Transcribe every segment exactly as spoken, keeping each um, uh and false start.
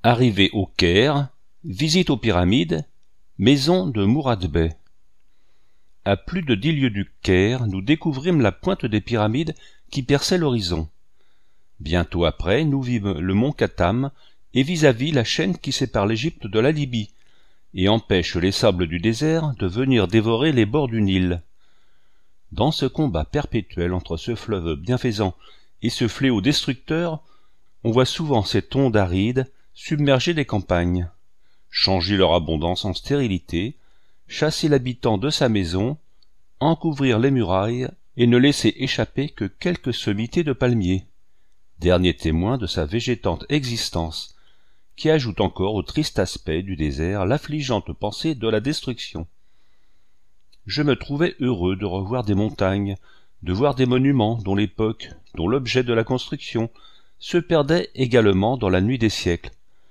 Arrivé au Caire, visite aux pyramides, maison de Mourad Bey. À plus de dix lieues du Caire, nous découvrîmes la pointe des pyramides qui perçait l'horizon. Bientôt après, nous vîmes le mont Katam et vis-à-vis la chaîne qui sépare l'Égypte de la Libye et empêche les sables du désert de venir dévorer les bords du Nil. Dans ce combat perpétuel entre ce fleuve bienfaisant et ce fléau destructeur, on voit souvent ces ondes arides submerger les campagnes, changer leur abondance en stérilité, chasser l'habitant de sa maison, en couvrir les murailles et ne laisser échapper que quelques sommités de palmiers, derniers témoins de sa végétante existence, qui ajoute encore au triste aspect du désert l'affligeante pensée de la destruction. Je me trouvais heureux de revoir des montagnes, de voir des monuments dont l'époque, dont l'objet de la construction, se perdait également dans la nuit des siècles.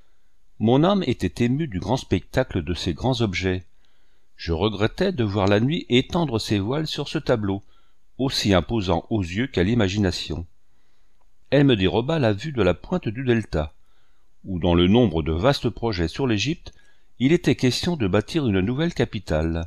Mon âme était émue du grand spectacle de ces grands objets. Je regrettais de voir la nuit étendre ses voiles sur ce tableau, aussi imposant aux yeux qu'à l'imagination. Elle me déroba la vue de la pointe du delta, où dans le nombre de vastes projets sur l'Égypte, il était question de bâtir une nouvelle capitale.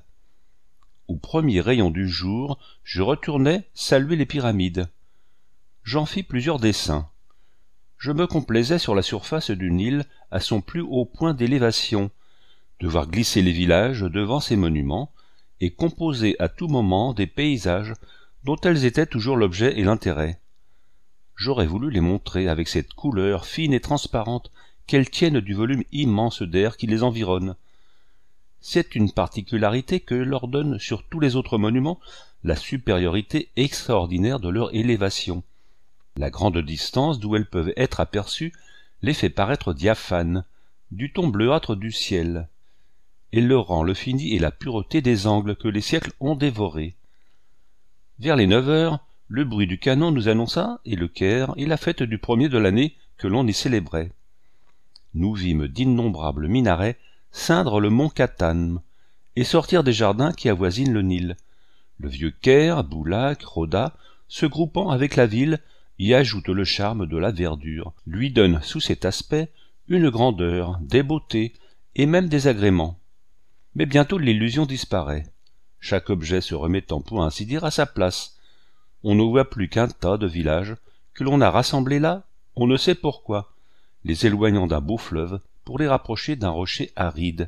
Au premier rayon du jour, je retournai saluer les pyramides. J'en fis plusieurs dessins. Je me complaisais sur la surface du Nil à son plus haut point d'élévation, de voir glisser les villages devant ces monuments et composer à tout moment des paysages dont elles étaient toujours l'objet et l'intérêt. J'aurais voulu les montrer avec cette couleur fine et transparente qu'elles tiennent du volume immense d'air qui les environne. C'est une particularité que leur donne sur tous les autres monuments la supériorité extraordinaire de leur élévation. La grande distance d'où elles peuvent être aperçues les fait paraître diaphanes, du ton bleuâtre du ciel, et leur rend le fini et la pureté des angles que les siècles ont dévorés. Vers les neuf heures, le bruit du canon nous annonça, et le Caire, et la fête du premier de l'année que l'on y célébrait. Nous vîmes d'innombrables minarets ceindre le mont Katam, et sortir des jardins qui avoisinent le Nil. Le vieux Caire, Boulak, Rhoda, se groupant avec la ville, y ajoute le charme de la verdure, lui donne sous cet aspect une grandeur, des beautés et même des agréments. Mais bientôt l'illusion disparaît, chaque objet se remettant pour ainsi dire à sa place. On ne voit plus qu'un tas de villages que l'on a rassemblés là, on ne sait pourquoi, les éloignant d'un beau fleuve pour les rapprocher d'un rocher aride.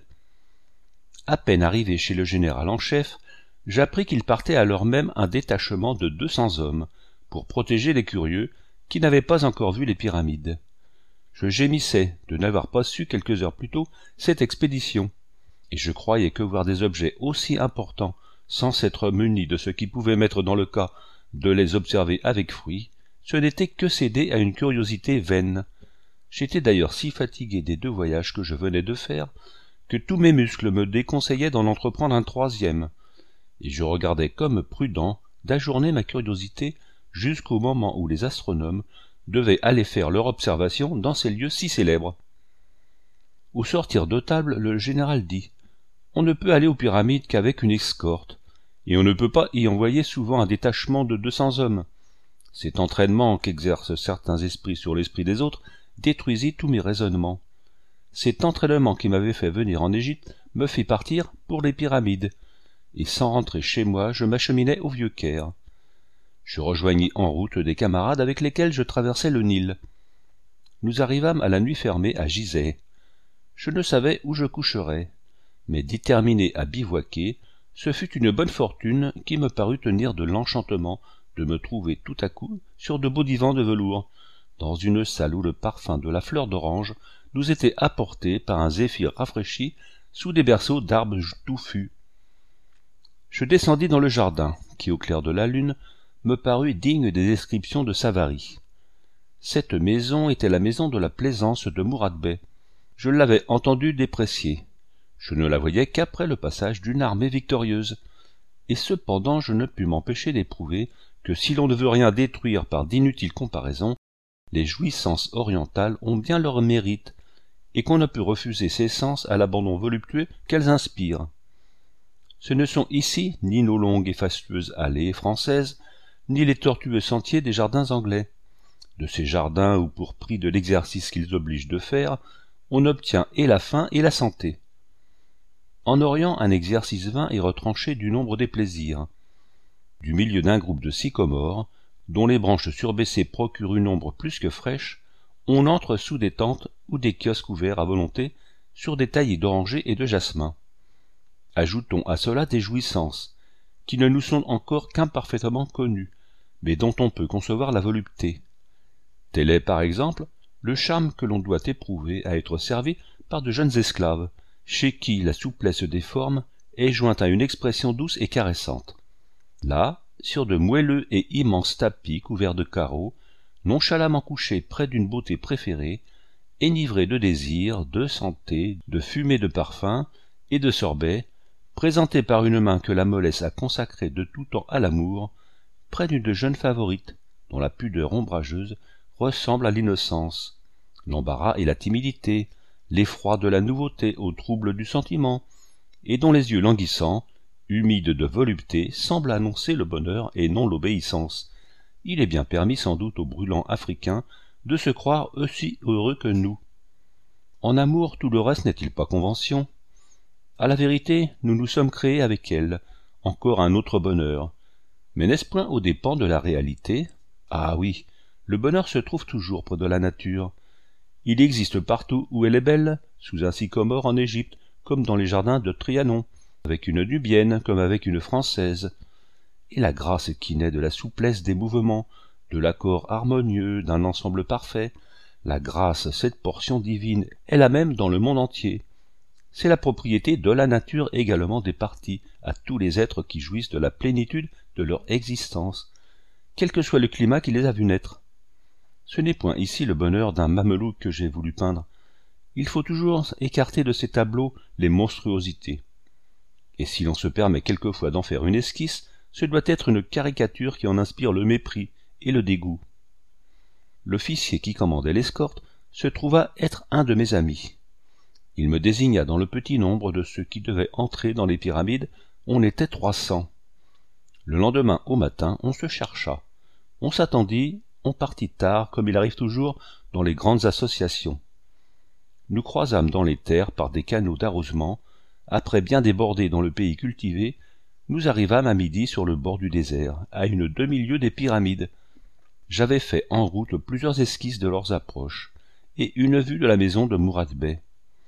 À peine arrivé chez le général en chef, j'appris qu'il partait à l'heure même un détachement de deux cents hommes, pour protéger les curieux qui n'avaient pas encore vu les pyramides. Je gémissais de n'avoir pas su quelques heures plus tôt cette expédition, et je croyais que voir des objets aussi importants sans s'être muni de ce qui pouvait mettre dans le cas de les observer avec fruit, ce n'était que céder à une curiosité vaine. J'étais d'ailleurs si fatigué des deux voyages que je venais de faire, que tous mes muscles me déconseillaient d'en entreprendre un troisième, et je regardais comme prudent d'ajourner ma curiosité jusqu'au moment où les astronomes devaient aller faire leur observation dans ces lieux si célèbres. Au sortir de table, le général dit « On ne peut aller aux pyramides qu'avec une escorte, et on ne peut pas y envoyer souvent un détachement de deux cents hommes. Cet entraînement qu'exercent certains esprits sur l'esprit des autres détruisit tous mes raisonnements. Cet entraînement qui m'avait fait venir en Égypte me fit partir pour les pyramides, et sans rentrer chez moi, je m'acheminai au vieux Caire. Je rejoignis en route des camarades avec lesquels je traversais le Nil. Nous arrivâmes à la nuit fermée à Gizeh. Je ne savais où je coucherais, mais déterminé à bivouaquer, ce fut une bonne fortune qui me parut tenir de l'enchantement de me trouver tout à coup sur de beaux divans de velours, dans une salle où le parfum de la fleur d'orange nous était apporté par un zéphyr rafraîchi sous des berceaux d'arbres touffus. Je descendis dans le jardin, qui au clair de la lune me parut digne des descriptions de Savary. Cette maison était la maison de la plaisance de Mourad Bey. Je l'avais entendu déprécier. Je ne la voyais qu'après le passage d'une armée victorieuse, et cependant je ne pus m'empêcher d'éprouver que si l'on ne veut rien détruire par d'inutiles comparaisons, les jouissances orientales ont bien leur mérite, et qu'on ne peut refuser ces sens à l'abandon voluptueux qu'elles inspirent. Ce ne sont ici ni nos longues et fastueuses allées françaises, ni les tortueux sentiers des jardins anglais. De ces jardins où, pour prix de l'exercice qu'ils obligent de faire, on obtient et la faim et la santé. En Orient, un exercice vain est retranché du nombre des plaisirs. Du milieu d'un groupe de sycomores, dont les branches surbaissées procurent une ombre plus que fraîche, on entre sous des tentes ou des kiosques ouverts à volonté sur des taillis d'orangers et de jasmin. Ajoutons à cela des jouissances, qui ne nous sont encore qu'imparfaitement connues, mais dont on peut concevoir la volupté. Tel est, par exemple, le charme que l'on doit éprouver à être servi par de jeunes esclaves, chez qui la souplesse des formes est jointe à une expression douce et caressante. Là, sur de moelleux et immenses tapis couverts de carreaux, nonchalamment couchés près d'une beauté préférée, enivrés de désir, de santé, de fumée de parfum et de sorbet, présentés par une main que la mollesse a consacrée de tout temps à l'amour, près d'une jeune favorite, dont la pudeur ombrageuse ressemble à l'innocence, l'embarras et la timidité, l'effroi de la nouveauté au trouble du sentiment, et dont les yeux languissants, humides de volupté, semblent annoncer le bonheur et non l'obéissance. Il est bien permis sans doute aux brûlants africains de se croire aussi heureux que nous. En amour, tout le reste n'est-il pas convention? À la vérité, nous nous sommes créés avec elle, encore un autre bonheur. Mais n'est-ce point aux dépens de la réalité? Ah oui, le bonheur se trouve toujours près de la nature. Il existe partout où elle est belle, sous un sycomore en Égypte, comme dans les jardins de Trianon, avec une Nubienne comme avec une Française. Et la grâce qui naît de la souplesse des mouvements, de l'accord harmonieux d'un ensemble parfait, la grâce, cette portion divine, est la même dans le monde entier. C'est la propriété de la nature également départie à tous les êtres qui jouissent de la plénitude de leur existence, quel que soit le climat qui les a vus naître. Ce n'est point ici le bonheur d'un mamelouk que j'ai voulu peindre. Il faut toujours écarter de ces tableaux les monstruosités. Et si l'on se permet quelquefois d'en faire une esquisse, ce doit être une caricature qui en inspire le mépris et le dégoût. L'officier qui commandait l'escorte se trouva être un de mes amis. Il me désigna dans le petit nombre de ceux qui devaient entrer dans les pyramides. On était trois cents. Le lendemain au matin, on se chercha. On s'attendit, on partit tard, comme il arrive toujours dans les grandes associations. Nous croisâmes dans les terres par des canaux d'arrosement. Après bien déborder dans le pays cultivé, nous arrivâmes à midi sur le bord du désert, à une demi-lieue des pyramides. J'avais fait en route plusieurs esquisses de leurs approches, et une vue de la maison de Mourad Bey.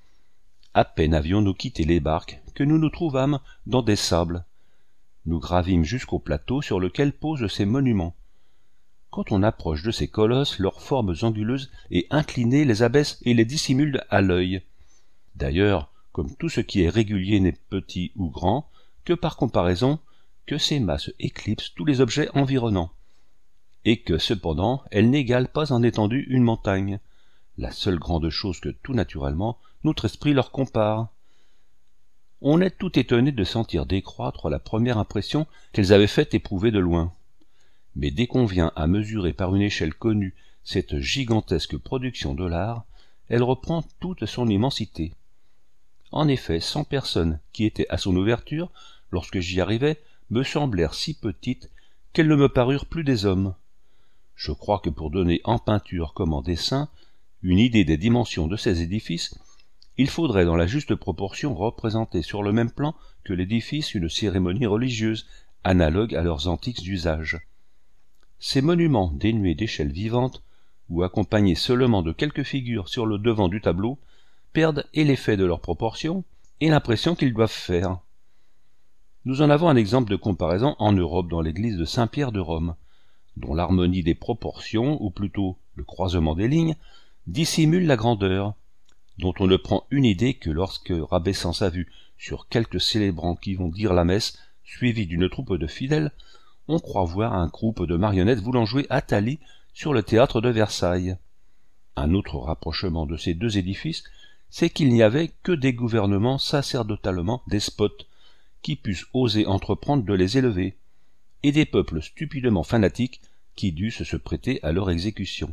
À peine avions-nous quitté les barques que nous nous trouvâmes dans des sables. Nous gravîmes jusqu'au plateau sur lequel posent ces monuments. Quand on approche de ces colosses, leurs formes anguleuses et inclinées les abaissent et les dissimulent à l'œil. D'ailleurs, comme tout ce qui est régulier n'est petit ou grand, que par comparaison, que ces masses éclipsent tous les objets environnants, et que, cependant, elles n'égalent pas en étendue une montagne, la seule grande chose que tout naturellement notre esprit leur compare. On est tout étonné de sentir décroître la première impression qu'elles avaient fait éprouver de loin. Mais dès qu'on vient à mesurer par une échelle connue cette gigantesque production de l'art, elle reprend toute son immensité. En effet, cent personnes qui étaient à son ouverture, lorsque j'y arrivai, me semblèrent si petites qu'elles ne me parurent plus des hommes. Je crois que pour donner en peinture comme en dessin une idée des dimensions de ces édifices, il faudrait dans la juste proportion représenter sur le même plan que l'édifice une cérémonie religieuse, analogue à leurs antiques usages. Ces monuments dénués d'échelles vivantes, ou accompagnés seulement de quelques figures sur le devant du tableau, perdent et l'effet de leurs proportions et l'impression qu'ils doivent faire. Nous en avons un exemple de comparaison en Europe dans l'église de Saint-Pierre de Rome, dont l'harmonie des proportions, ou plutôt le croisement des lignes, dissimule la grandeur, dont on ne prend une idée que lorsque, rabaissant sa vue sur quelques célébrants qui vont dire la messe, suivis d'une troupe de fidèles, on croit voir un groupe de marionnettes voulant jouer Athalie sur le théâtre de Versailles. Un autre rapprochement de ces deux édifices, c'est qu'il n'y avait que des gouvernements sacerdotalement despotes, qui pussent oser entreprendre de les élever, et des peuples stupidement fanatiques qui dussent se prêter à leur exécution.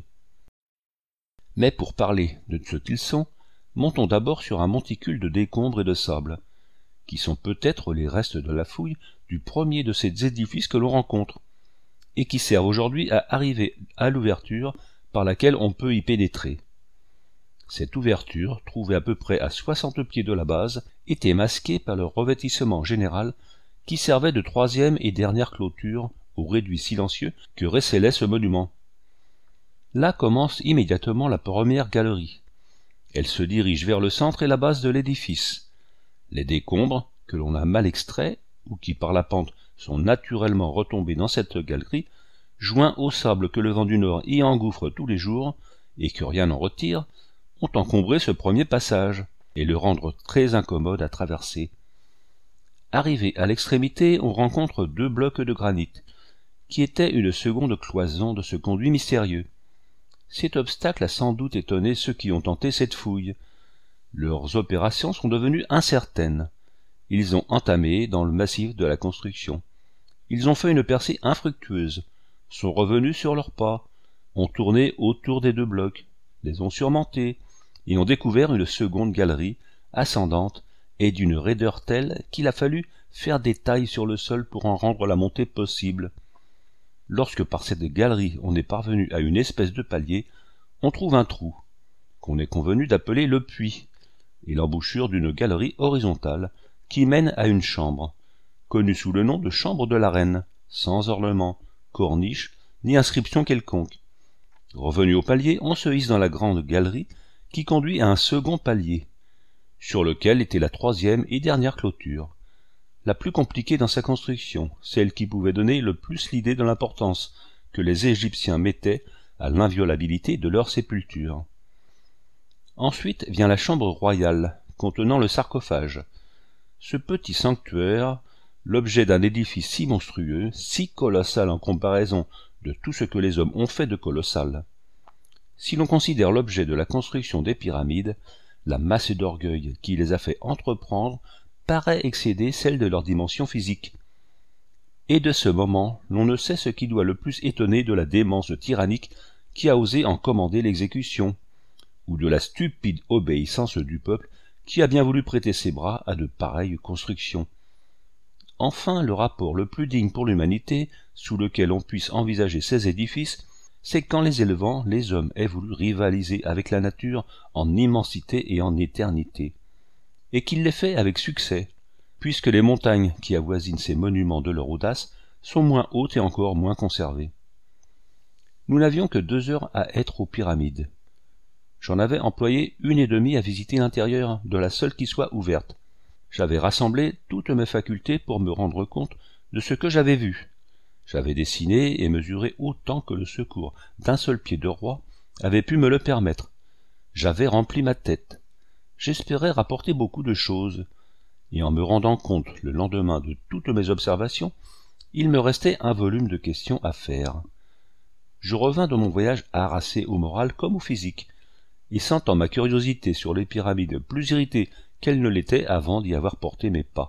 Mais pour parler de ce qu'ils sont, montons d'abord sur un monticule de décombres et de sable, qui sont peut-être les restes de la fouille du premier de ces édifices que l'on rencontre, et qui servent aujourd'hui à arriver à l'ouverture par laquelle on peut y pénétrer. Cette ouverture, trouvée à peu près à soixante pieds de la base, était masquée par le revêtissement général qui servait de troisième et dernière clôture au réduit silencieux que recélait ce monument. Là commence immédiatement la première galerie. Elle se dirige vers le centre et la base de l'édifice. Les décombres, que l'on a mal extraits, ou qui par la pente sont naturellement retombés dans cette galerie, joints au sable que le vent du nord y engouffre tous les jours, et que rien n'en retire, ont encombré ce premier passage, et le rendre très incommode à traverser. Arrivé à l'extrémité, on rencontre deux blocs de granit, qui étaient une seconde cloison de ce conduit mystérieux. Cet obstacle a sans doute étonné ceux qui ont tenté cette fouille. Leurs opérations sont devenues incertaines. Ils ont entamé dans le massif de la construction. Ils ont fait une percée infructueuse, sont revenus sur leurs pas, ont tourné autour des deux blocs, les ont surmontés, et ont découvert une seconde galerie, ascendante, et d'une raideur telle qu'il a fallu faire des tailles sur le sol pour en rendre la montée possible. Lorsque par cette galerie on est parvenu à une espèce de palier, on trouve un trou, qu'on est convenu d'appeler le puits, et l'embouchure d'une galerie horizontale qui mène à une chambre, connue sous le nom de chambre de la reine, sans ornement, corniche, ni inscription quelconque. Revenu au palier, on se hisse dans la grande galerie qui conduit à un second palier, sur lequel était la troisième et dernière clôture, la plus compliquée dans sa construction, celle qui pouvait donner le plus l'idée de l'importance que les Égyptiens mettaient à l'inviolabilité de leur sépulture. Ensuite vient la chambre royale, contenant le sarcophage. Ce petit sanctuaire, l'objet d'un édifice si monstrueux, si colossal en comparaison de tout ce que les hommes ont fait de colossal. Si l'on considère l'objet de la construction des pyramides, la masse d'orgueil qui les a fait entreprendre paraît excéder celle de leur dimension physique. Et de ce moment, l'on ne sait ce qui doit le plus étonner de la démence tyrannique qui a osé en commander l'exécution, ou de la stupide obéissance du peuple qui a bien voulu prêter ses bras à de pareilles constructions. Enfin, le rapport le plus digne pour l'humanité, sous lequel on puisse envisager ces édifices, c'est qu'en les élevant, les hommes aient voulu rivaliser avec la nature en immensité et en éternité, et qu'il l'ait fait avec succès, puisque les montagnes qui avoisinent ces monuments de leur audace sont moins hautes et encore moins conservées. Nous n'avions que deux heures à être aux pyramides. J'en avais employé une et demie à visiter l'intérieur de la seule qui soit ouverte. J'avais rassemblé toutes mes facultés pour me rendre compte de ce que j'avais vu. J'avais dessiné et mesuré autant que le secours d'un seul pied de roi avait pu me le permettre. J'avais rempli ma tête. J'espérais rapporter beaucoup de choses, et en me rendant compte le lendemain de toutes mes observations, il me restait un volume de questions à faire. Je revins de mon voyage harassé au moral comme au physique, et sentant ma curiosité sur les pyramides plus irritée qu'elle ne l'était avant d'y avoir porté mes pas.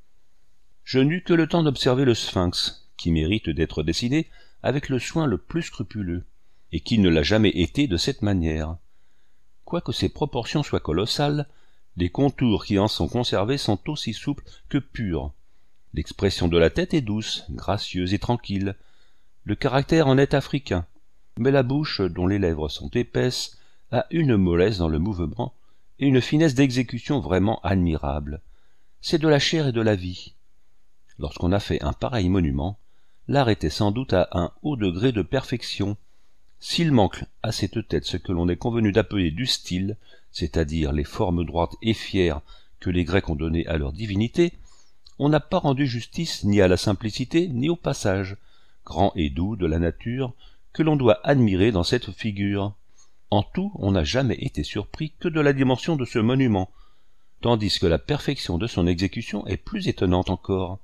Je n'eus que le temps d'observer le sphinx, qui mérite d'être dessiné avec le soin le plus scrupuleux, et qui ne l'a jamais été de cette manière. Quoique ses proportions soient colossales, les contours qui en sont conservés sont aussi souples que purs. L'expression de la tête est douce, gracieuse et tranquille. Le caractère en est africain, mais la bouche, dont les lèvres sont épaisses, a une mollesse dans le mouvement et une finesse d'exécution vraiment admirable. C'est de la chair et de la vie. Lorsqu'on a fait un pareil monument, l'art était sans doute à un haut degré de perfection. S'il manque à cette tête ce que l'on est convenu d'appeler du style, c'est-à-dire les formes droites et fières que les Grecs ont données à leur divinité, on n'a pas rendu justice ni à la simplicité ni au passage, grand et doux de la nature, que l'on doit admirer dans cette figure. En tout, on n'a jamais été surpris que de la dimension de ce monument, tandis que la perfection de son exécution est plus étonnante encore.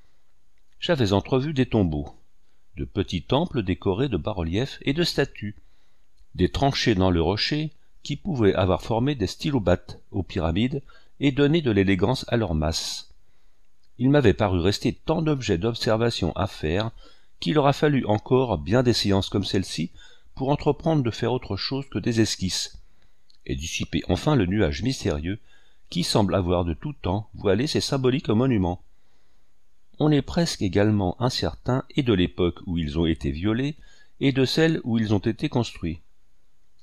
J'avais entrevu des tombeaux, de petits temples décorés de bas-reliefs et de statues, des tranchées dans le rocher qui pouvaient avoir formé des stylobates aux pyramides et donné de l'élégance à leur masse. Il m'avait paru rester tant d'objets d'observation à faire qu'il aura fallu encore bien des séances comme celle-ci pour entreprendre de faire autre chose que des esquisses, et dissiper enfin le nuage mystérieux qui semble avoir de tout temps voilé ces symboliques monuments. On est presque également incertain et de l'époque où ils ont été violés et de celle où ils ont été construits.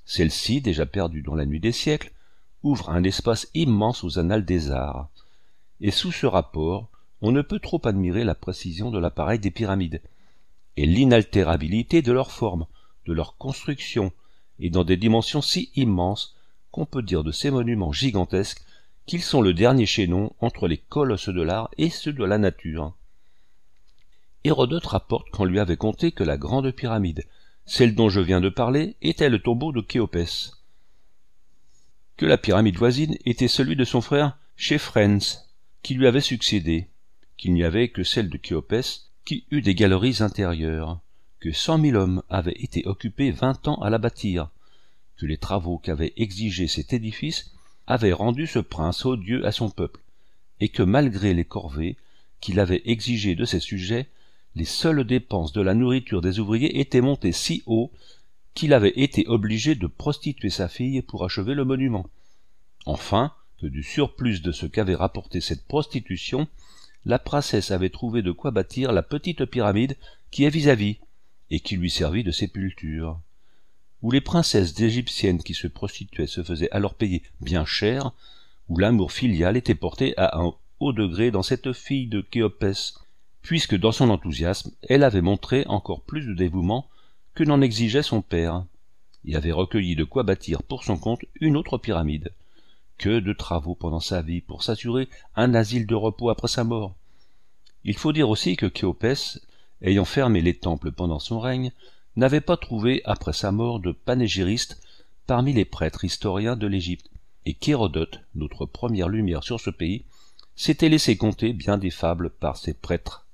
Celle-ci, déjà perdue dans la nuit des siècles, ouvre un espace immense aux annales des arts. Et sous ce rapport, on ne peut trop admirer la précision de l'appareil des pyramides, et l'inaltérabilité de leur forme, de leur construction, et dans des dimensions si immenses qu'on peut dire de ces monuments gigantesques qu'ils sont le dernier chaînon entre les colosses de l'art et ceux de la nature. Hérodote rapporte qu'on lui avait conté que la grande pyramide, celle dont je viens de parler, était le tombeau de Khéopès, que la pyramide voisine était celui de son frère Chephrens, qui lui avait succédé, qu'il n'y avait que celle de Khéopès qui eut des galeries intérieures, que cent mille hommes avaient été occupés vingt ans à la bâtir, que les travaux qu'avait exigés cet édifice avaient rendu ce prince odieux à son peuple, et que malgré les corvées qu'il avait exigées de ses sujets, les seules dépenses de la nourriture des ouvriers étaient montées si haut qu'il avait été obligé de prostituer sa fille pour achever le monument. Enfin, que du surplus de ce qu'avait rapporté cette prostitution, la princesse avait trouvé de quoi bâtir la petite pyramide qui est vis-à-vis, et qui lui servit de sépulture. Où les princesses égyptiennes qui se prostituaient se faisaient alors payer bien cher, où l'amour filial était porté à un haut degré dans cette fille de Khéopès, puisque dans son enthousiasme, elle avait montré encore plus de dévouement que n'en exigeait son père, et avait recueilli de quoi bâtir pour son compte une autre pyramide. Que de travaux pendant sa vie pour s'assurer un asile de repos après sa mort. Il faut dire aussi que Khéopès, ayant fermé les temples pendant son règne, n'avait pas trouvé après sa mort de panégyristes parmi les prêtres historiens de l'Égypte, et qu'Hérodote, notre première lumière sur ce pays, s'était laissé conter bien des fables par ses prêtres.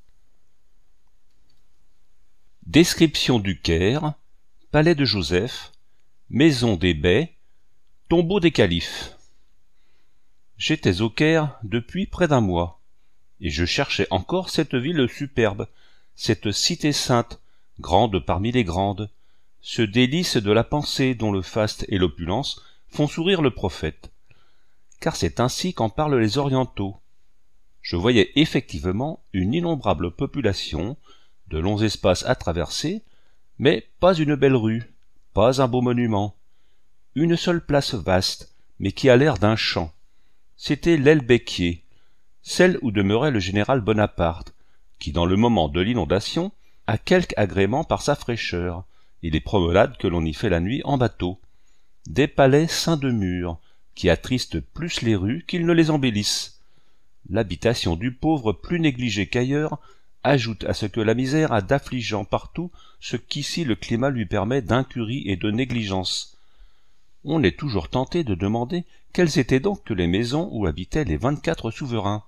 Description du Caire, palais de Joseph, maison des bey, tombeau des califes. J'étais au Caire depuis près d'un mois, et je cherchais encore cette ville superbe, cette cité sainte, grande parmi les grandes, ce délice de la pensée dont le faste et l'opulence font sourire le prophète. Car c'est ainsi qu'en parlent les orientaux. Je voyais effectivement une innombrable population, de longs espaces à traverser, mais pas une belle rue, pas un beau monument. Une seule place vaste, mais qui a l'air d'un champ. C'était l'El Béquier, celle où demeurait le général Bonaparte, qui dans le moment de l'inondation a quelque agrément par sa fraîcheur, et les promenades que l'on y fait la nuit en bateau. Des palais ceints de murs, qui attristent plus les rues qu'ils ne les embellissent. L'habitation du pauvre plus négligée qu'ailleurs ajoute à ce que la misère a d'affligeant partout ce qu'ici le climat lui permet d'incurie et de négligence. On est toujours tenté de demander quelles étaient donc que les maisons où habitaient les vingt-quatre souverains.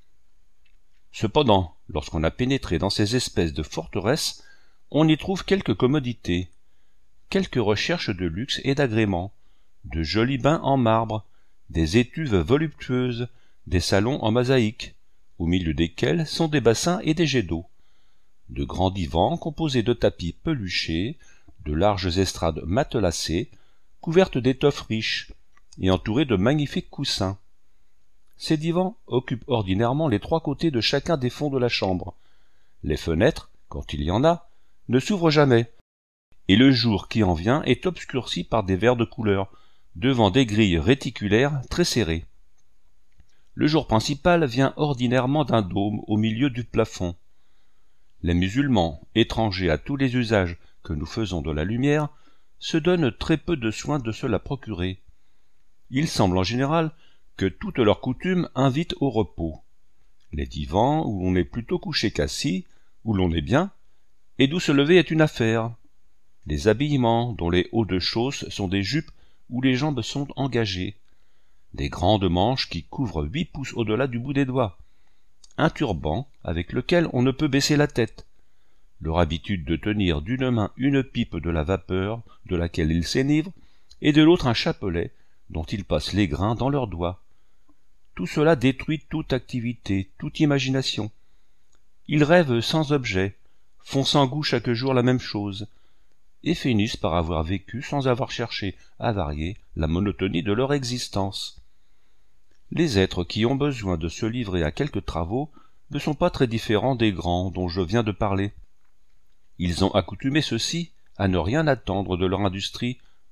Cependant, lorsqu'on a pénétré dans ces espèces de forteresses, on y trouve quelques commodités, quelques recherches de luxe et d'agrément, de jolis bains en marbre, des étuves voluptueuses, des salons en mosaïque, au milieu desquels sont des bassins et des jets d'eau, de grands divans composés de tapis peluchés, de larges estrades matelassées, couvertes d'étoffes riches, et entourées de magnifiques coussins. Ces divans occupent ordinairement les trois côtés de chacun des fonds de la chambre. Les fenêtres, quand il y en a, ne s'ouvrent jamais, et le jour qui en vient est obscurci par des verres de couleur, devant des grilles réticulaires très serrées. Le jour principal vient ordinairement d'un dôme au milieu du plafond. Les musulmans, étrangers à tous les usages que nous faisons de la lumière, se donnent très peu de soin de se la procurer. Il semble en général que toutes leurs coutumes invitent au repos. Les divans où l'on est plutôt couché qu'assis, où l'on est bien, et d'où se lever est une affaire. Les habillements dont les hauts de chausse sont des jupes où les jambes sont engagées. Des grandes manches qui couvrent huit pouces au-delà du bout des doigts. Un turban avec lequel on ne peut baisser la tête. Leur habitude de tenir d'une main une pipe de la vapeur de laquelle ils s'enivrent, et de l'autre un chapelet dont ils passent les grains dans leurs doigts. Tout cela détruit toute activité, toute imagination. Ils rêvent sans objet, font sans goût chaque jour la même chose, et finissent par avoir vécu sans avoir cherché à varier la monotonie de leur existence. Les êtres qui ont besoin de se livrer à quelques travaux ne sont pas très différents des grands dont je viens de parler. Ils ont accoutumé ceux-ci à ne rien attendre de leur industrie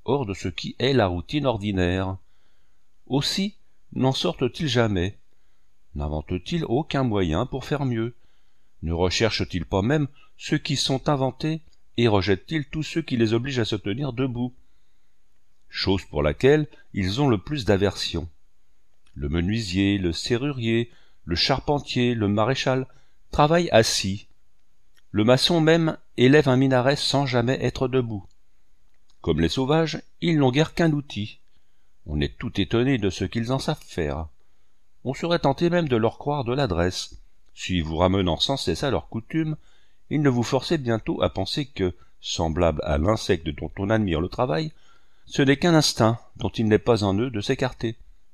hors de ce qui est la routine ordinaire. Aussi n'en sortent-ils jamais? N'inventent-ils aucun moyen pour faire mieux? Ne recherchent-ils pas même ceux qui sont inventés et rejettent-ils tous ceux qui les obligent à se tenir debout? Chose pour laquelle ils ont le plus d'aversion. Le menuisier, le serrurier, le charpentier, le maréchal travaillent assis. Le maçon même élève un minaret sans jamais être debout. Comme les sauvages, ils n'ont guère qu'un outil. On est tout étonné de ce qu'ils en savent faire. On serait tenté même de leur croire de l'adresse, si vous ramenant sans cesse à leurs coutumes, ils ne vous forçaient bientôt à penser que, semblable à l'insecte dont on admire le travail, ce n'est qu'un instinct dont il n'est pas en eux de s'écarter.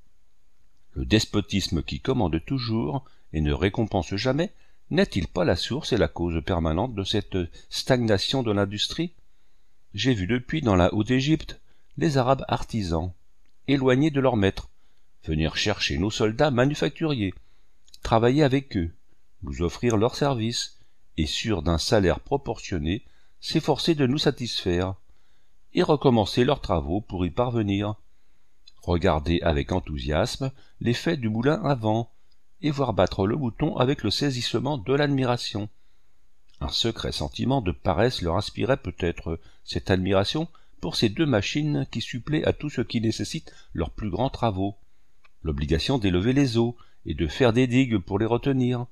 Le despotisme qui commande toujours et ne récompense jamais, n'est-il pas la source et la cause permanente de cette stagnation de l'industrie? J'ai vu depuis dans la Haute-Égypte les Arabes artisans, éloignés de leurs maîtres, venir chercher nos soldats manufacturiers, travailler avec eux, nous offrir leurs services, et sûrs d'un salaire proportionné, s'efforcer de nous satisfaire, et recommencer leurs travaux pour y parvenir. Regarder avec enthousiasme l'effet du moulin à vent, et voir battre le mouton avec le saisissement de l'admiration. Un secret sentiment de paresse leur inspirait peut-être cette admiration pour ces deux machines qui suppléent à tout ce qui nécessite leurs plus grands travaux, l'obligation d'élever les eaux et de faire des digues pour les retenir.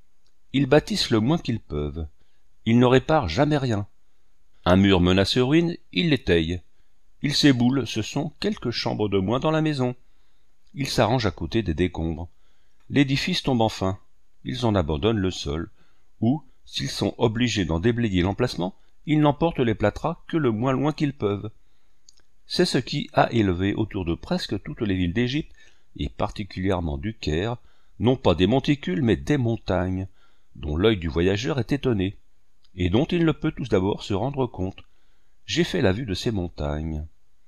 Ils bâtissent le moins qu'ils peuvent. Ils ne réparent jamais rien. Un mur menace ruine, ils l'étayent. Ils s'éboulent, ce sont quelques chambres de moins dans la maison. Ils s'arrangent à côté des décombres. L'édifice tombe enfin. Ils en abandonnent le sol, ou, s'ils sont obligés d'en déblayer l'emplacement, ils n'emportent les plâtras que le moins loin qu'ils peuvent. C'est ce qui a élevé autour de presque toutes les villes d'Égypte, et particulièrement du Caire, non pas des monticules, mais des montagnes, dont l'œil du voyageur est étonné, et dont il ne peut tout d'abord se rendre compte. J'ai fait la vue de ces montagnes.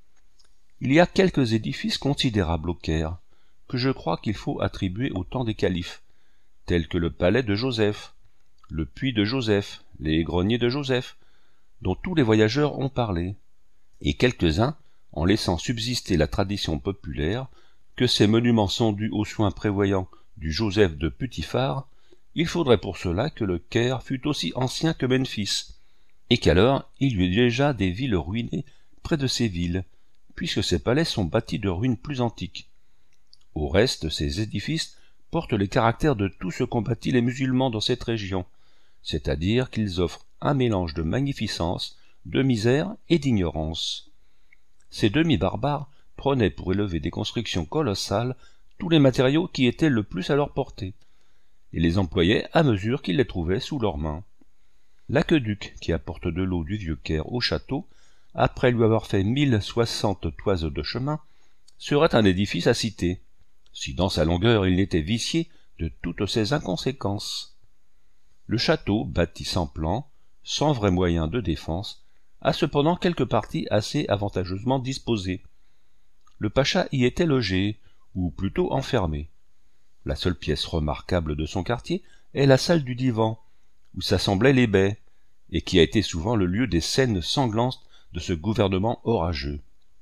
Il y a quelques édifices considérables au Caire, que je crois qu'il faut attribuer au temps des califes, tels que le palais de Joseph, le puits de Joseph, les greniers de Joseph, dont tous les voyageurs ont parlé, et quelques-uns, en laissant subsister la tradition populaire, que ces monuments sont dus aux soins prévoyants du Joseph de Putiphar. Il faudrait pour cela que le Caire fût aussi ancien que Memphis, et qu'alors il y eut déjà des villes ruinées près de ces villes, puisque ces palais sont bâtis de ruines plus antiques. Au reste, ces édifices portent les caractères de tout ce qu'ont bâti les musulmans dans cette région, c'est-à-dire qu'ils offrent un mélange de magnificence, de misère et d'ignorance. Ces demi-barbares prenaient pour élever des constructions colossales tous les matériaux qui étaient le plus à leur portée, et les employaient à mesure qu'ils les trouvaient sous leurs mains. L'aqueduc qui apporte de l'eau du vieux Caire au château, après lui avoir fait mille soixante toises de chemin, serait un édifice à citer, si dans sa longueur il n'était vicié de toutes ces inconséquences. Le château, bâti sans plan, sans vrai moyen de défense, a cependant quelques parties assez avantageusement disposées. Le pacha y était logé, ou plutôt enfermé. La seule pièce remarquable de son quartier est la salle du divan, où s'assemblaient les bey, et qui a été souvent le lieu des scènes sanglantes de ce gouvernement orageux.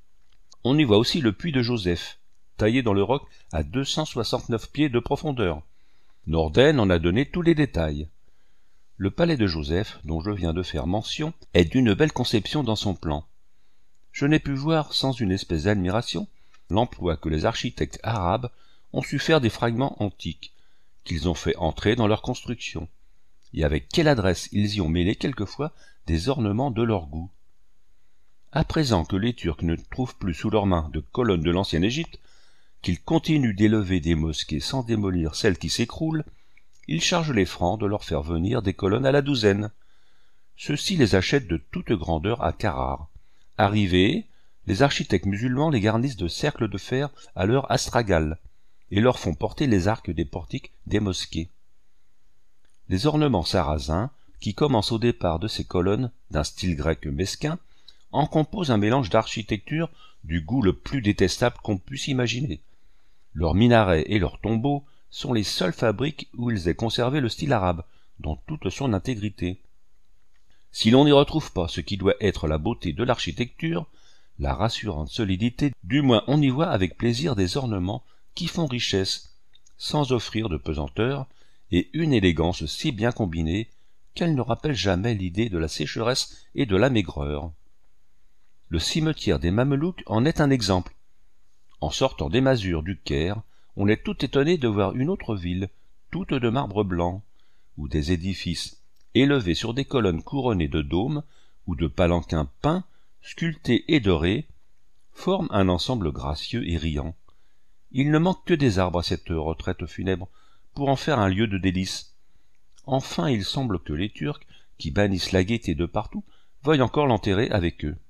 On y voit aussi le puits de Joseph, taillé dans le roc à deux cent soixante-neuf pieds de profondeur. Norden en a donné tous les détails. Le palais de Joseph, dont je viens de faire mention, est d'une belle conception dans son plan. Je n'ai pu voir sans une espèce d'admiration l'emploi que les architectes arabes ont su faire des fragments antiques, qu'ils ont fait entrer dans leur construction, et avec quelle adresse ils y ont mêlé quelquefois des ornements de leur goût. À présent que les Turcs ne trouvent plus sous leurs mains de colonnes de l'ancienne Égypte, qu'ils continuent d'élever des mosquées sans démolir celles qui s'écroulent, ils chargent les Francs de leur faire venir des colonnes à la douzaine. Ceux-ci les achètent de toute grandeur à Carrare. Arrivés, les architectes musulmans les garnissent de cercles de fer à leur astragale, et leur font porter les arcs des portiques des mosquées. Les ornements sarrasins, qui commencent au départ de ces colonnes d'un style grec mesquin, en composent un mélange d'architecture du goût le plus détestable qu'on puisse imaginer. Leurs minarets et leurs tombeaux sont les seules fabriques où ils aient conservé le style arabe, dans toute son intégrité. Si l'on n'y retrouve pas ce qui doit être la beauté de l'architecture, la rassurante solidité, du moins on y voit avec plaisir des ornements qui font richesse, sans offrir de pesanteur, et une élégance si bien combinée qu'elle ne rappelle jamais l'idée de la sécheresse et de la maigreur. Le cimetière des Mamelouks en est un exemple. En sortant des masures du Caire, on est tout étonné de voir une autre ville, toute de marbre blanc, où des édifices, élevés sur des colonnes couronnées de dômes, ou de palanquins peints, sculptés et dorés, forment un ensemble gracieux et riant. Il ne manque que des arbres à cette retraite funèbre, pour en faire un lieu de délices. Enfin, il semble que les Turcs, qui bannissent la gaieté de partout, veuillent encore l'enterrer avec eux.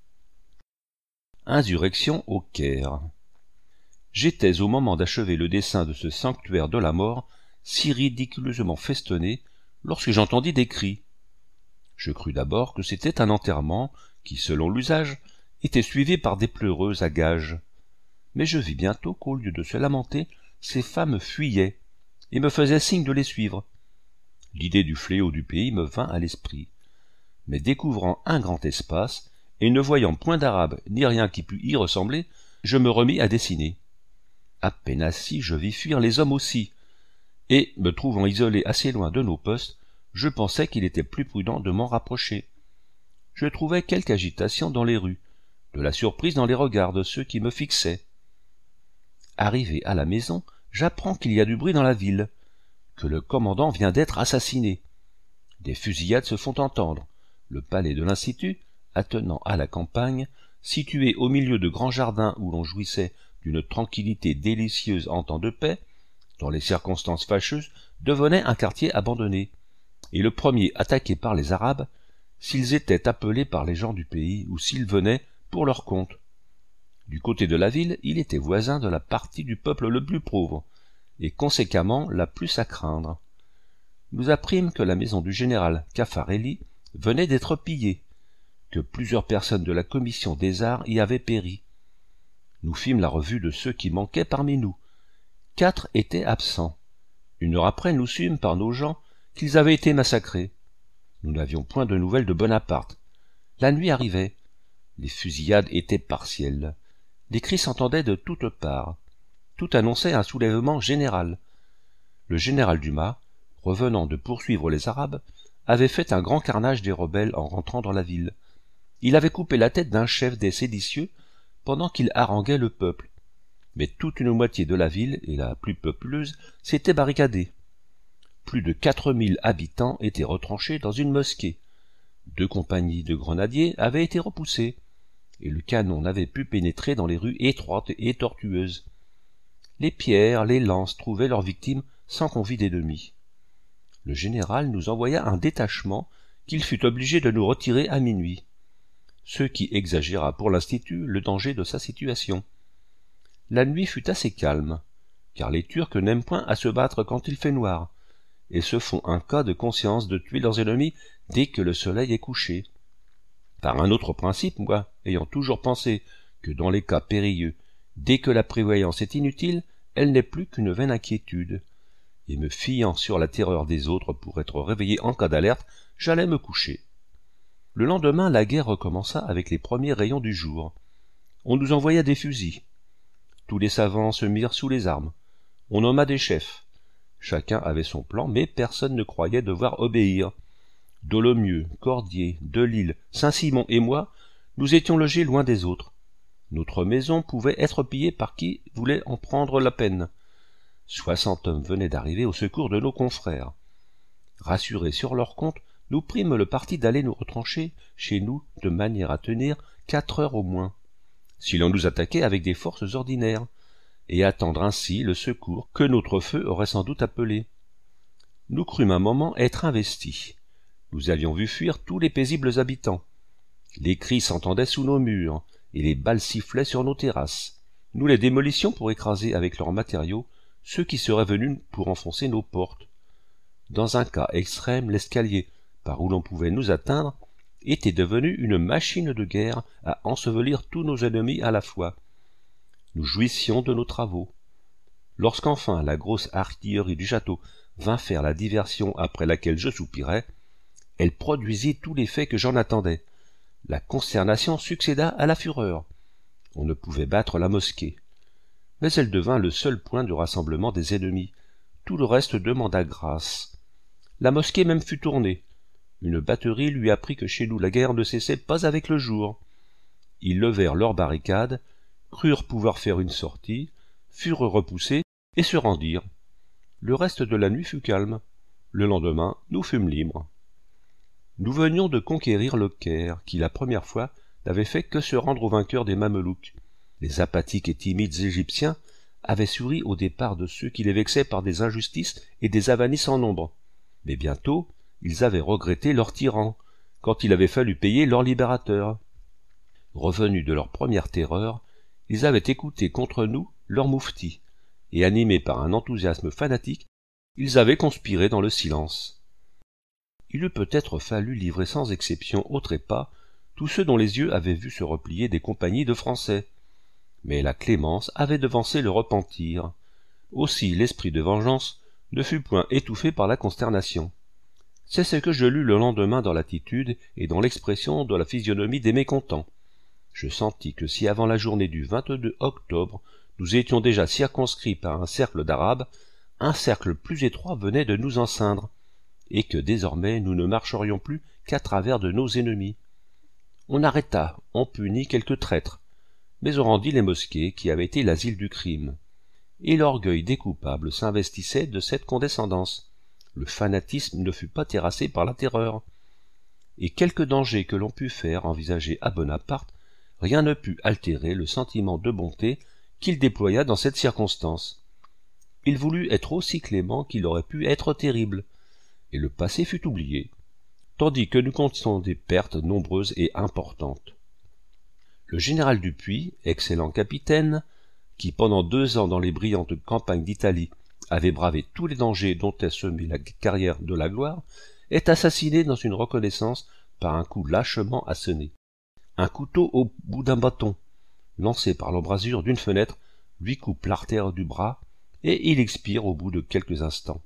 Insurrection au Caire. J'étais au moment d'achever le dessin de ce sanctuaire de la mort, si ridiculeusement festonné, lorsque j'entendis des cris. Je crus d'abord que c'était un enterrement qui, selon l'usage, était suivi par des pleureuses à gages. Mais je vis bientôt qu'au lieu de se lamenter, ces femmes fuyaient, et me faisaient signe de les suivre. L'idée du fléau du pays me vint à l'esprit. Mais découvrant un grand espace, et ne voyant point d'arabe ni rien qui pût y ressembler, je me remis à dessiner. À peine assis, je vis fuir les hommes aussi, et, me trouvant isolé assez loin de nos postes, je pensais qu'il était plus prudent de m'en rapprocher. Je trouvais quelque agitation dans les rues, de la surprise dans les regards de ceux qui me fixaient. Arrivé à la maison, j'apprends qu'il y a du bruit dans la ville, que le commandant vient d'être assassiné. Des fusillades se font entendre. Le palais de l'Institut, attenant à la campagne, situé au milieu de grands jardins où l'on jouissait d'une tranquillité délicieuse en temps de paix, dans les circonstances fâcheuses, devenait un quartier abandonné, et le premier attaqué par les Arabes, s'ils étaient appelés par les gens du pays ou s'ils venaient pour leur compte. Du côté de la ville, il était voisin de la partie du peuple le plus pauvre, et conséquemment la plus à craindre. Nous apprîmes que la maison du général Caffarelli venait d'être pillée, que plusieurs personnes de la commission des arts y avaient péri. Nous fîmes la revue de ceux qui manquaient parmi nous. Quatre étaient absents. Une heure après, nous sûmes par nos gens qu'ils avaient été massacrés. Nous n'avions point de nouvelles de Bonaparte. La nuit arrivait. Les fusillades étaient partielles. Les cris s'entendaient de toutes parts. Tout annonçait un soulèvement général. Le général Dumas, revenant de poursuivre les Arabes, avait fait un grand carnage des rebelles en rentrant dans la ville. Il avait coupé la tête d'un chef des séditieux pendant qu'il haranguait le peuple. Mais toute une moitié de la ville, et la plus populeuse, s'était barricadée. Plus de quatre mille habitants étaient retranchés dans une mosquée. Deux compagnies de grenadiers avaient été repoussées, et le canon n'avait pu pénétrer dans les rues étroites et tortueuses. Les pierres, les lances trouvaient leurs victimes sans qu'on vît d'ennemis. Le général nous envoya un détachement qu'il fut obligé de nous retirer à minuit, ce qui exagéra pour l'Institut le danger de sa situation. La nuit fut assez calme, car les Turcs n'aiment point à se battre quand il fait noir, et se font un cas de conscience de tuer leurs ennemis dès que le soleil est couché. Par un autre principe, moi, ayant toujours pensé que dans les cas périlleux, dès que la prévoyance est inutile, elle n'est plus qu'une vaine inquiétude, et me fiant sur la terreur des autres pour être réveillé en cas d'alerte, j'allais me coucher. Le lendemain, la guerre recommença avec les premiers rayons du jour. On nous envoya des fusils. Tous les savants se mirent sous les armes. On nomma des chefs. Chacun avait son plan, mais personne ne croyait devoir obéir. Dolomieu, Cordier, Delille, Saint-Simon et moi, nous étions logés loin des autres. Notre maison pouvait être pillée par qui voulait en prendre la peine. Soixante hommes venaient d'arriver au secours de nos confrères. Rassurés sur leur compte, nous prîmes le parti d'aller nous retrancher chez nous de manière à tenir quatre heures au moins, si l'on nous attaquait avec des forces ordinaires, et attendre ainsi le secours que notre feu aurait sans doute appelé. Nous crûmes un moment être investis. Nous avions vu fuir tous les paisibles habitants. Les cris s'entendaient sous nos murs, et les balles sifflaient sur nos terrasses. Nous les démolissions pour écraser avec leurs matériaux ceux qui seraient venus pour enfoncer nos portes. Dans un cas extrême, l'escalier, par où l'on pouvait nous atteindre, était devenu une machine de guerre à ensevelir tous nos ennemis à la fois. Nous jouissions de nos travaux. Lorsqu'enfin la grosse artillerie du château vint faire la diversion après laquelle je soupirais, elle produisit tout l'effet que j'en attendais. La consternation succéda à la fureur. On ne pouvait battre la mosquée. Mais elle devint le seul point de rassemblement des ennemis. Tout le reste demanda grâce. La mosquée même fut tournée. Une batterie lui apprit que chez nous la guerre ne cessait pas avec le jour. Ils levèrent leurs barricades, crurent pouvoir faire une sortie, furent repoussés et se rendirent. Le reste de la nuit fut calme. Le lendemain, nous fûmes libres. Nous venions de conquérir le Caire, qui la première fois n'avait fait que se rendre aux vainqueurs des Mamelouks. Les apathiques et timides Égyptiens avaient souri au départ de ceux qui les vexaient par des injustices et des avanies sans nombre. Mais bientôt, ils avaient regretté leur tyran, quand il avait fallu payer leur libérateur. Revenus de leur première terreur, ils avaient écouté contre nous leur moufti, et animés par un enthousiasme fanatique, ils avaient conspiré dans le silence. Il eût peut-être fallu livrer sans exception au trépas tous ceux dont les yeux avaient vu se replier des compagnies de Français. Mais la clémence avait devancé le repentir. Aussi l'esprit de vengeance ne fut point étouffé par la consternation. C'est ce que je lus le lendemain dans l'attitude et dans l'expression de la physionomie des mécontents. Je sentis que si avant la journée du vingt-deux octobre nous étions déjà circonscrits par un cercle d'Arabes, un cercle plus étroit venait de nous enceindre, et que désormais nous ne marcherions plus qu'à travers de nos ennemis. On arrêta, on punit quelques traîtres, mais on rendit les mosquées qui avaient été l'asile du crime. Et l'orgueil des coupables s'investissait de cette condescendance. Le fanatisme ne fut pas terrassé par la terreur. Et quelque danger que l'on pût faire envisager à Bonaparte, rien ne put altérer le sentiment de bonté qu'il déploya dans cette circonstance. Il voulut être aussi clément qu'il aurait pu être terrible, et le passé fut oublié, tandis que nous comptions des pertes nombreuses et importantes. Le général Dupuy, excellent capitaine, qui pendant deux ans dans les brillantes campagnes d'Italie avait bravé tous les dangers dont est semée la carrière de la gloire, est assassiné dans une reconnaissance par un coup lâchement assené. Un couteau au bout d'un bâton, lancé par l'embrasure d'une fenêtre, lui coupe l'artère du bras, et il expire au bout de quelques instants.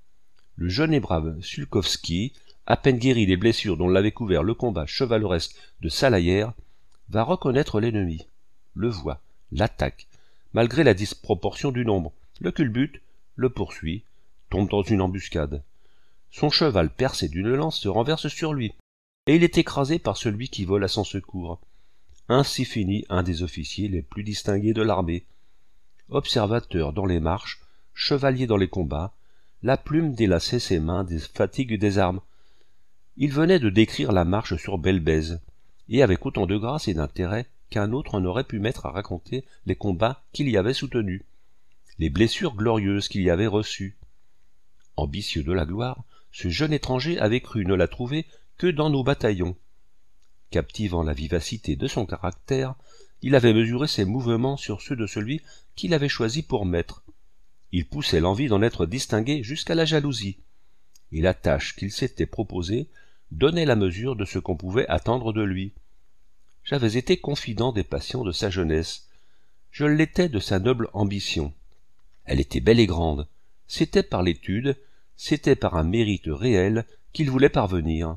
Le jeune et brave Sulkowski, à peine guéri des blessures dont l'avait couvert le combat chevaleresque de Salaïère, va reconnaître l'ennemi, le voit, l'attaque, malgré la disproportion du nombre, le culbute, le poursuit, tombe dans une embuscade. Son cheval percé d'une lance se renverse sur lui, et il est écrasé par celui qui vole à son secours. Ainsi finit un des officiers les plus distingués de l'armée. Observateur dans les marches, chevalier dans les combats, la plume délaçait ses mains des fatigues des armes. Il venait de décrire la marche sur Belbèze, et avec autant de grâce et d'intérêt qu'un autre n'aurait pu mettre à raconter les combats qu'il y avait soutenus, les blessures glorieuses qu'il y avait reçues. Ambitieux de la gloire, ce jeune étranger avait cru ne la trouver que dans nos bataillons. Captivant la vivacité de son caractère, il avait mesuré ses mouvements sur ceux de celui qu'il avait choisi pour maître. Il poussait l'envie d'en être distingué jusqu'à la jalousie, et la tâche qu'il s'était proposée donnait la mesure de ce qu'on pouvait attendre de lui. J'avais été confident des passions de sa jeunesse, je l'étais de sa noble ambition. Elle était belle et grande, c'était par l'étude, c'était par un mérite réel qu'il voulait parvenir.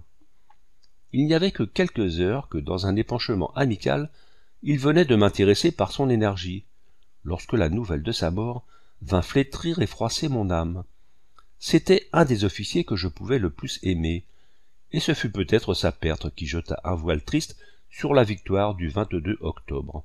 Il n'y avait que quelques heures que, dans un épanchement amical, il venait de m'intéresser par son énergie, lorsque la nouvelle de sa mort vint flétrir et froisser mon âme. C'était un des officiers que je pouvais le plus aimer, et ce fut peut-être sa perte qui jeta un voile triste sur la victoire du vingt-deux octobre.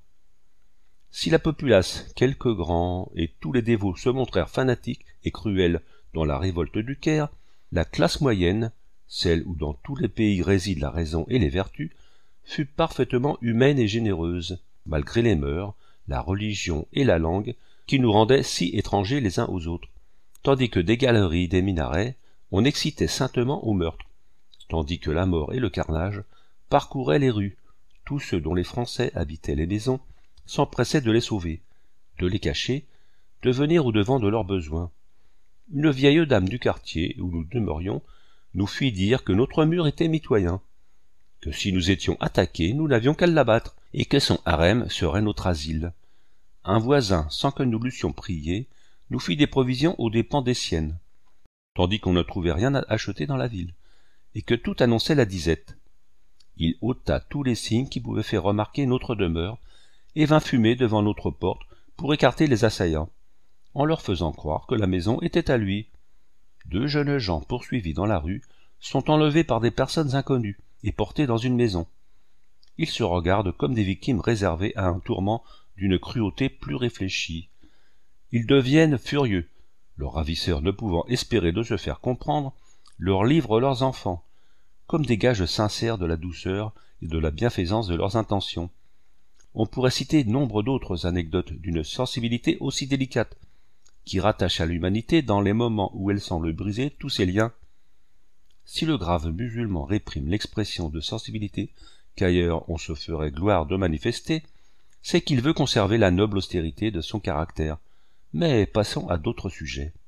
Si la populace, quelques grands et tous les dévots se montrèrent fanatiques et cruels dans la révolte du Caire, la classe moyenne, celle où dans tous les pays résident la raison et les vertus, fut parfaitement humaine et généreuse, malgré les mœurs, la religion et la langue qui nous rendaient si étrangers les uns aux autres, tandis que des galeries, des minarets, on excitait saintement au meurtre, tandis que la mort et le carnage parcouraient les rues, tous ceux dont les Français habitaient les maisons s'empressaient de les sauver, de les cacher, de venir au-devant de leurs besoins. Une vieille dame du quartier où nous demeurions nous fit dire que notre mur était mitoyen, que si nous étions attaqués, nous n'avions qu'à l'abattre, et que son harem serait notre asile. Un voisin, sans que nous l'eussions prié, nous fit des provisions aux dépens des siennes, tandis qu'on ne trouvait rien à acheter dans la ville, et que tout annonçait la disette. Il ôta tous les signes qui pouvaient faire remarquer notre demeure, et vint fumer devant notre porte pour écarter les assaillants, en leur faisant croire que la maison était à lui. Deux jeunes gens poursuivis dans la rue sont enlevés par des personnes inconnues et portés dans une maison. Ils se regardent comme des victimes réservées à un tourment d'une cruauté plus réfléchie. Ils deviennent furieux. Leurs ravisseurs, ne pouvant espérer de se faire comprendre, leur livrent leurs enfants, comme des gages sincères de la douceur et de la bienfaisance de leurs intentions. On pourrait citer nombre d'autres anecdotes d'une sensibilité aussi délicate, qui rattache à l'humanité dans les moments où elle semble briser tous ses liens. Si le grave musulman réprime l'expression de sensibilité qu'ailleurs on se ferait gloire de manifester, c'est qu'il veut conserver la noble austérité de son caractère. Mais passons à d'autres sujets.